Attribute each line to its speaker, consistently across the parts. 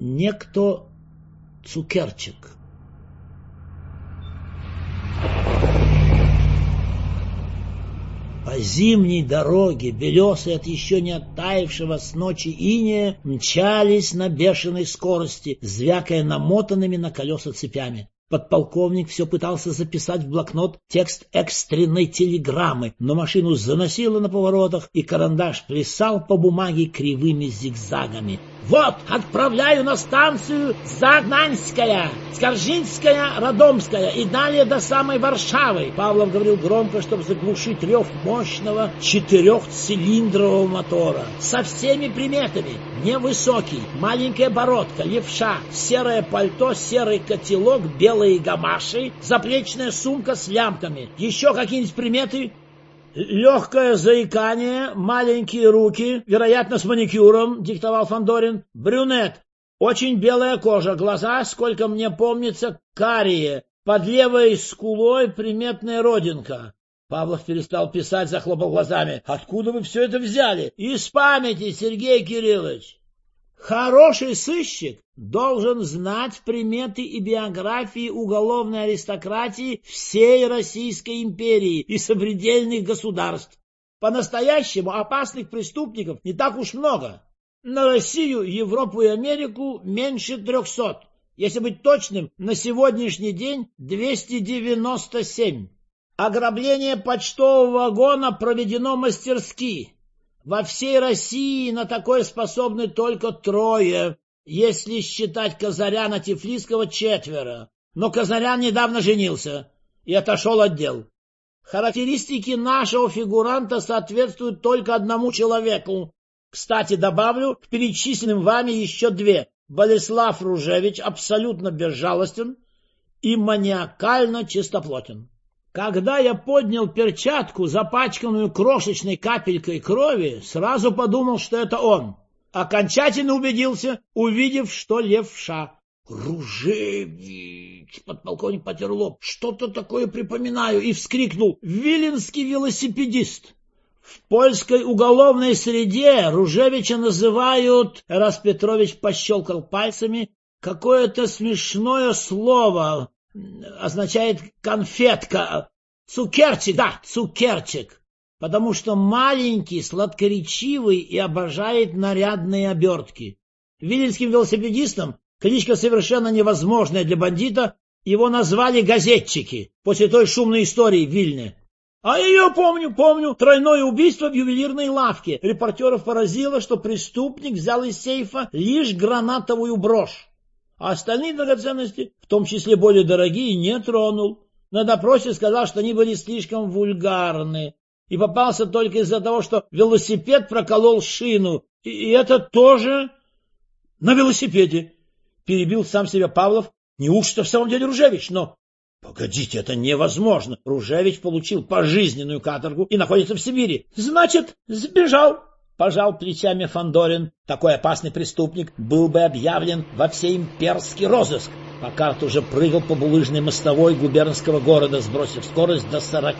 Speaker 1: некто Цукерчик. По зимней дороге, белесой от еще не оттаившего с ночи инея, мчались на бешеной скорости, звякая намотанными на колеса цепями. Подполковник все пытался записать в блокнот текст экстренной телеграммы, но машину заносило на поворотах, и карандаш плясал по бумаге кривыми зигзагами. «Вот, отправляю на станцию Загнанская, Скоржинская, Родомская и далее до самой Варшавы», — Павлов говорил громко, чтобы заглушить рев мощного 4-цилиндрового мотора. «Со всеми приметами: невысокий, маленькая бородка, левша, серое пальто, серый котелок, белые гамаши, заплечная сумка с лямками. Еще какие-нибудь приметы?» «Легкое заикание, маленькие руки, вероятно, с маникюром», — диктовал Фандорин. «Брюнет, очень белая кожа, глаза, сколько мне помнится, карие, под левой скулой приметная родинка». Павлов перестал писать, захлопал глазами. «Откуда вы все это взяли?» «Из памяти, Сергей Кириллович». Хороший сыщик должен знать приметы и биографии уголовной аристократии всей Российской империи и сопредельных государств. По-настоящему опасных преступников не так уж много. На Россию, Европу и Америку меньше 300. Если быть точным, на сегодняшний день 297. Ограбление почтового вагона проведено мастерски. Во всей России на такое способны только 3, если считать Казаряна Тифлисского 4. Но Казарян недавно женился и отошел от дел. Характеристики нашего фигуранта соответствуют только одному человеку. Кстати, добавлю к перечисленным вами еще 2. Болеслав Ружевич абсолютно безжалостен и маниакально чистоплотен. Когда я поднял перчатку, запачканную крошечной капелькой крови, сразу подумал, что это он. Окончательно убедился, увидев, что левша. «Ружевич!» — подполковник потер лоб. «Что-то такое припоминаю!» И вскрикнул: «Виленский велосипедист!» В польской уголовной среде Ружевича называют... Раз Петрович пощелкал пальцами. Какое-то смешное слово... означает конфетка. Цукерчик, да, Цукерчик. Потому что маленький, сладкоречивый и обожает нарядные обертки. Виленским велосипедистом, кличка совершенно невозможная для бандита, его назвали газетчики после той шумной истории в Вильне. А я помню, тройное убийство в ювелирной лавке. Репортеров поразило, что преступник взял из сейфа лишь гранатовую брошь, а остальные драгоценности, в том числе более дорогие, не тронул. На допросе сказал, что они были слишком вульгарны, и попался только из-за того, что велосипед проколол шину. И это тоже на велосипеде. Перебил сам себя Павлов. Неужто в самом деле Ружевич? Но... Погодите, это невозможно. Ружевич получил пожизненную каторгу и находится в Сибири. Значит, сбежал. Пожал плечами Фандорин. Такой опасный преступник был бы объявлен во всеимперский розыск. Покарт уже прыгал по булыжной мостовой губернского города, сбросив скорость до 40.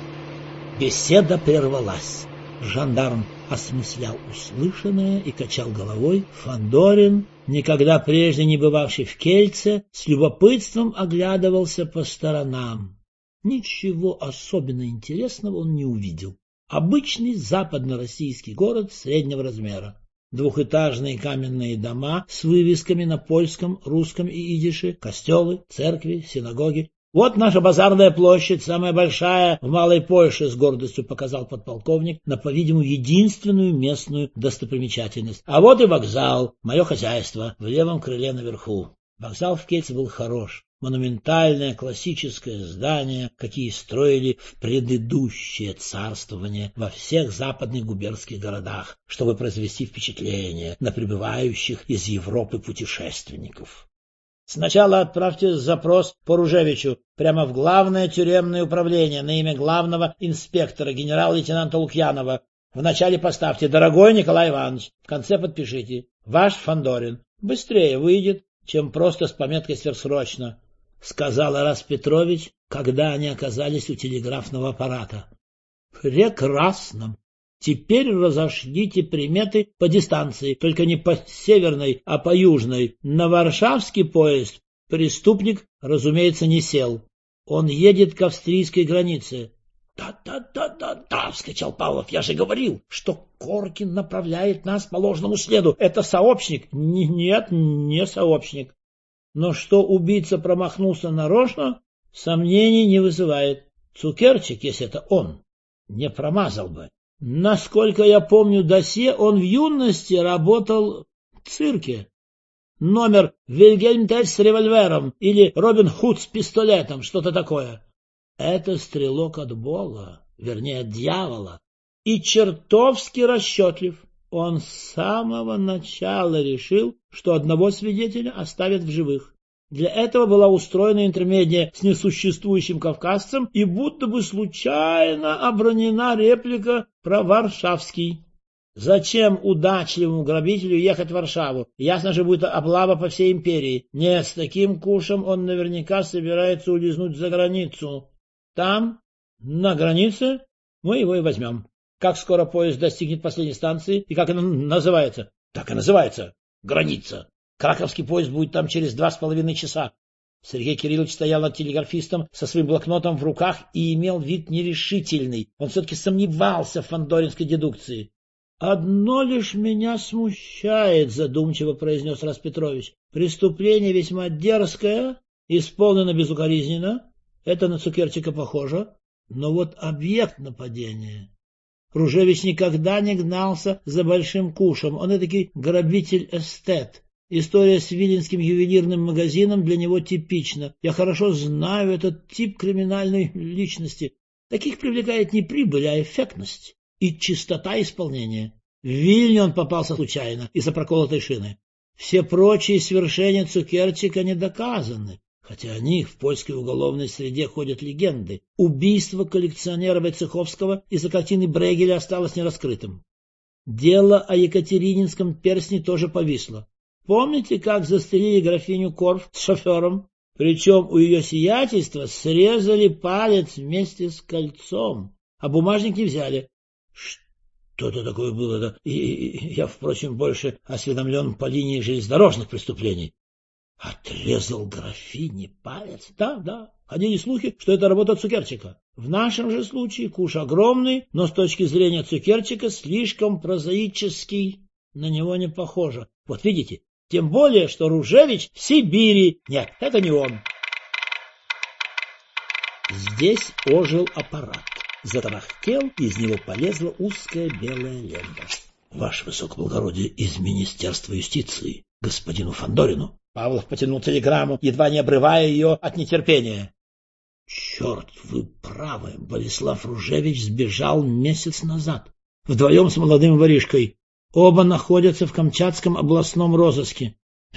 Speaker 1: Беседа прервалась. Жандарм осмыслял услышанное и качал головой. Фандорин, никогда прежде не бывавший в Кельце, с любопытством оглядывался по сторонам. Ничего особенно интересного он не увидел. Обычный западно-российский город среднего размера. Двухэтажные каменные дома с вывесками на польском, русском и идише, костелы, церкви, синагоги. Вот наша базарная площадь, самая большая в Малой Польше, с гордостью показал подполковник на, по-видимому, единственную местную достопримечательность. А вот и вокзал, мое хозяйство, в левом крыле наверху. Вокзал в Кельце был хорош. Монументальное классическое здание, какие строили в предыдущее царствование во всех западных губернских городах, чтобы произвести впечатление на прибывающих из Европы путешественников. Сначала отправьте запрос по Ружевичу прямо в главное тюремное управление на имя главного инспектора генерал-лейтенанта Лукьянова. Вначале поставьте «Дорогой Николай Иванович», в конце подпишите «Ваш Фандорин». Быстрее выйдет, чем просто с пометкой «Сверхсрочно», — сказал Арас Петрович, когда они оказались у телеграфного аппарата. — Прекрасно. Теперь разошлите приметы по дистанции, только не по северной, а по южной. На варшавский поезд преступник, разумеется, не сел. Он едет к австрийской границе. Да, — вскричал Павлов, — я же говорил, что Коркин направляет нас по ложному следу. Это сообщник? Нет, не сообщник. Но что убийца промахнулся нарочно, сомнений не вызывает. Цукерчик, если это он, не промазал бы. Насколько я помню досье, он в юности работал в цирке. Номер «Вильгельм Тель с револьвером» или «Робин Худ с пистолетом», что-то такое. Это стрелок от Бога, вернее, от дьявола, и чертовски расчетлив. Он с самого начала решил, что одного свидетеля оставят в живых. Для этого была устроена интермедия с несуществующим кавказцем и будто бы случайно обронена реплика про Варшавский. Зачем удачливому грабителю ехать в Варшаву? Ясно же, будет облава по всей империи. Нет, с таким кушем он наверняка собирается улизнуть за границу. Там, на границе, мы его и возьмем. Как скоро поезд достигнет последней станции и как она называется? Так и называется. Граница. Краковский поезд будет там через 2,5 часа. Сергей Кириллович стоял над телеграфистом со своим блокнотом в руках и имел вид нерешительный. Он все-таки сомневался в фандоринской дедукции. — Одно лишь меня смущает, — задумчиво произнес Распетрович. — Преступление весьма дерзкое, исполнено безукоризненно. Это на Цукерчика похоже. Но вот объект нападения... Ружевич никогда не гнался за большим кушем. Он этакий грабитель-эстет. История с виленским ювелирным магазином для него типична. Я хорошо знаю этот тип криминальной личности. Таких привлекает не прибыль, а эффектность и чистота исполнения. В Вильне он попался случайно из-за проколотой шины. Все прочие свершения Цукерчика не доказаны, хотя о них в польской уголовной среде ходят легенды. Убийство коллекционера Войцеховского из-за картины Брейгеля осталось нераскрытым. Дело о Екатерининском перстне тоже повисло. Помните, как застрелили графиню Корф с шофером? Причем у ее сиятельства срезали палец вместе с кольцом, а бумажник не взяли. Что-то такое было, да? И я, впрочем, больше осведомлен по линии железнодорожных преступлений. Отрезал графине палец? Да. Ходили слухи, что это работа Цукерчика. В нашем же случае куш огромный, но с точки зрения Цукерчика слишком прозаический. На него не похоже. Вот видите? Тем более, что Ружевич в Сибири. Нет, это не он. Здесь ожил аппарат. Затарахтел, из него полезла узкая белая лента. — Ваше высокоблагородие, из Министерства юстиции, господину Фандорину. Павлов потянул телеграмму, едва не обрывая ее от нетерпения. — Черт, вы правы, Болеслав Ружевич сбежал месяц назад. Вдвоем с молодым воришкой. Оба находятся в Камчатском областном розыске.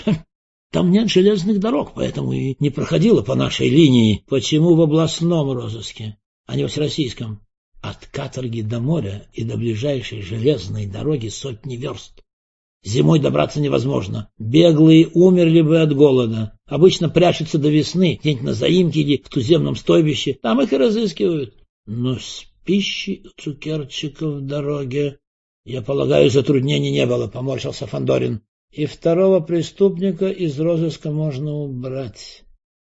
Speaker 1: Там нет железных дорог, поэтому и не проходило по нашей линии. Почему в областном розыске, а не в всероссийском? От каторги до моря и до ближайшей железной дороги сотни верст. Зимой добраться невозможно. Беглые умерли бы от голода. Обычно прячутся до весны, где-нибудь на заимке или в туземном стойбище. Там их и разыскивают. Но с пищей у Цукерчика в дороге... Я полагаю, затруднений не было, — поморщился Фандорин. И второго преступника из розыска можно убрать.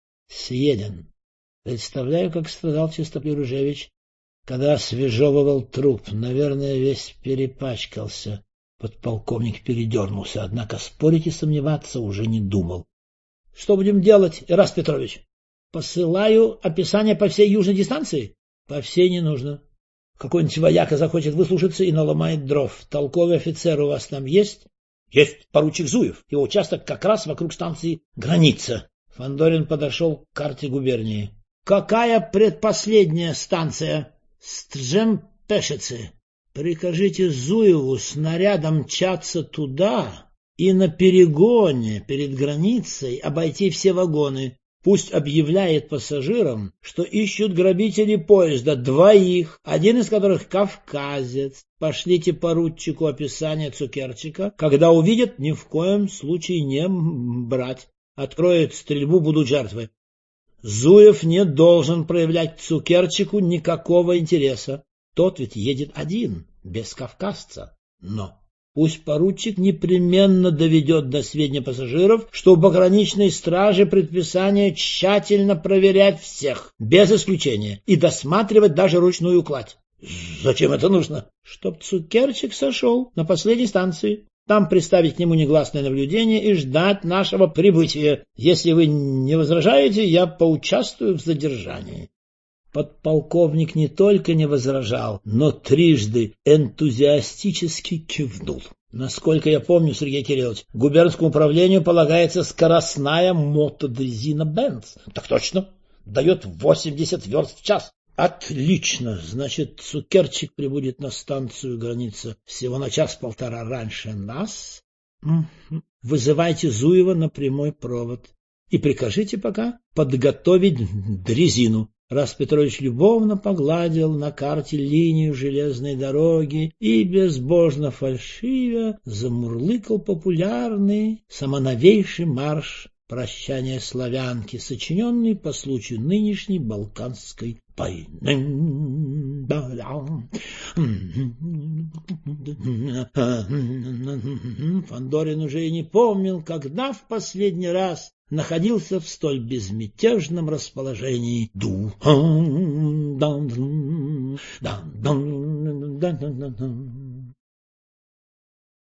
Speaker 1: Съеден. Представляю, как страдал Чистоплюй Ружевич, когда освежевывал труп. Наверное, весь перепачкался. Подполковник передернулся, однако спорить и сомневаться уже не думал. — Что будем делать, Ираст Петрович? — Посылаю описание по всей южной дистанции? — По всей не нужно. Какой-нибудь вояка захочет выслушаться и наломает дров. Толковый офицер у вас там есть? — Есть поручик Зуев. Его участок как раз вокруг станции «Граница». Фандорин подошел к карте губернии. — Какая предпоследняя станция? — Стржем-Пешицы. Прикажите Зуеву снарядом мчаться туда и на перегоне перед границей обойти все вагоны. Пусть объявляет пассажирам, что ищут грабители поезда, 2, один из которых кавказец. Пошлите поручику описание Цукерчика. Когда увидят, ни в коем случае не брать. Откроет стрельбу, будут жертвы. Зуев не должен проявлять к Цукерчику никакого интереса. Тот ведь едет один, без кавказца. Но пусть поручик непременно доведет до сведения пассажиров, что у пограничной стражи предписание тщательно проверять всех, без исключения, и досматривать даже ручную кладь. Зачем это нужно? Чтоб Цукерчик сошел на последней станции. Там приставить к нему негласное наблюдение и ждать нашего прибытия. Если вы не возражаете, я поучаствую в задержании. Подполковник не только не возражал, но трижды энтузиастически кивнул. Насколько я помню, Сергей Кириллович, губернскому управлению полагается скоростная мотодрезина Бенц. Так точно, дает 80 верст в час. Отлично, значит, Цукерчик прибудет на станцию граница всего на час-полтора раньше нас. Вызывайте Зуева на прямой провод и прикажите пока подготовить дрезину. Рас Петрович любовно погладил на карте линию железной дороги и безбожно фальшивя замурлыкал популярный самоновейший марш «Прощание славянки», сочиненный по случаю нынешней Балканской войны. Фандорин уже и не помнил, когда в последний раз находился в столь безмятежном расположении духа.